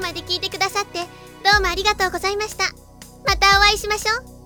まで聞いてくださってどうもありがとうございました。またお会いしましょう。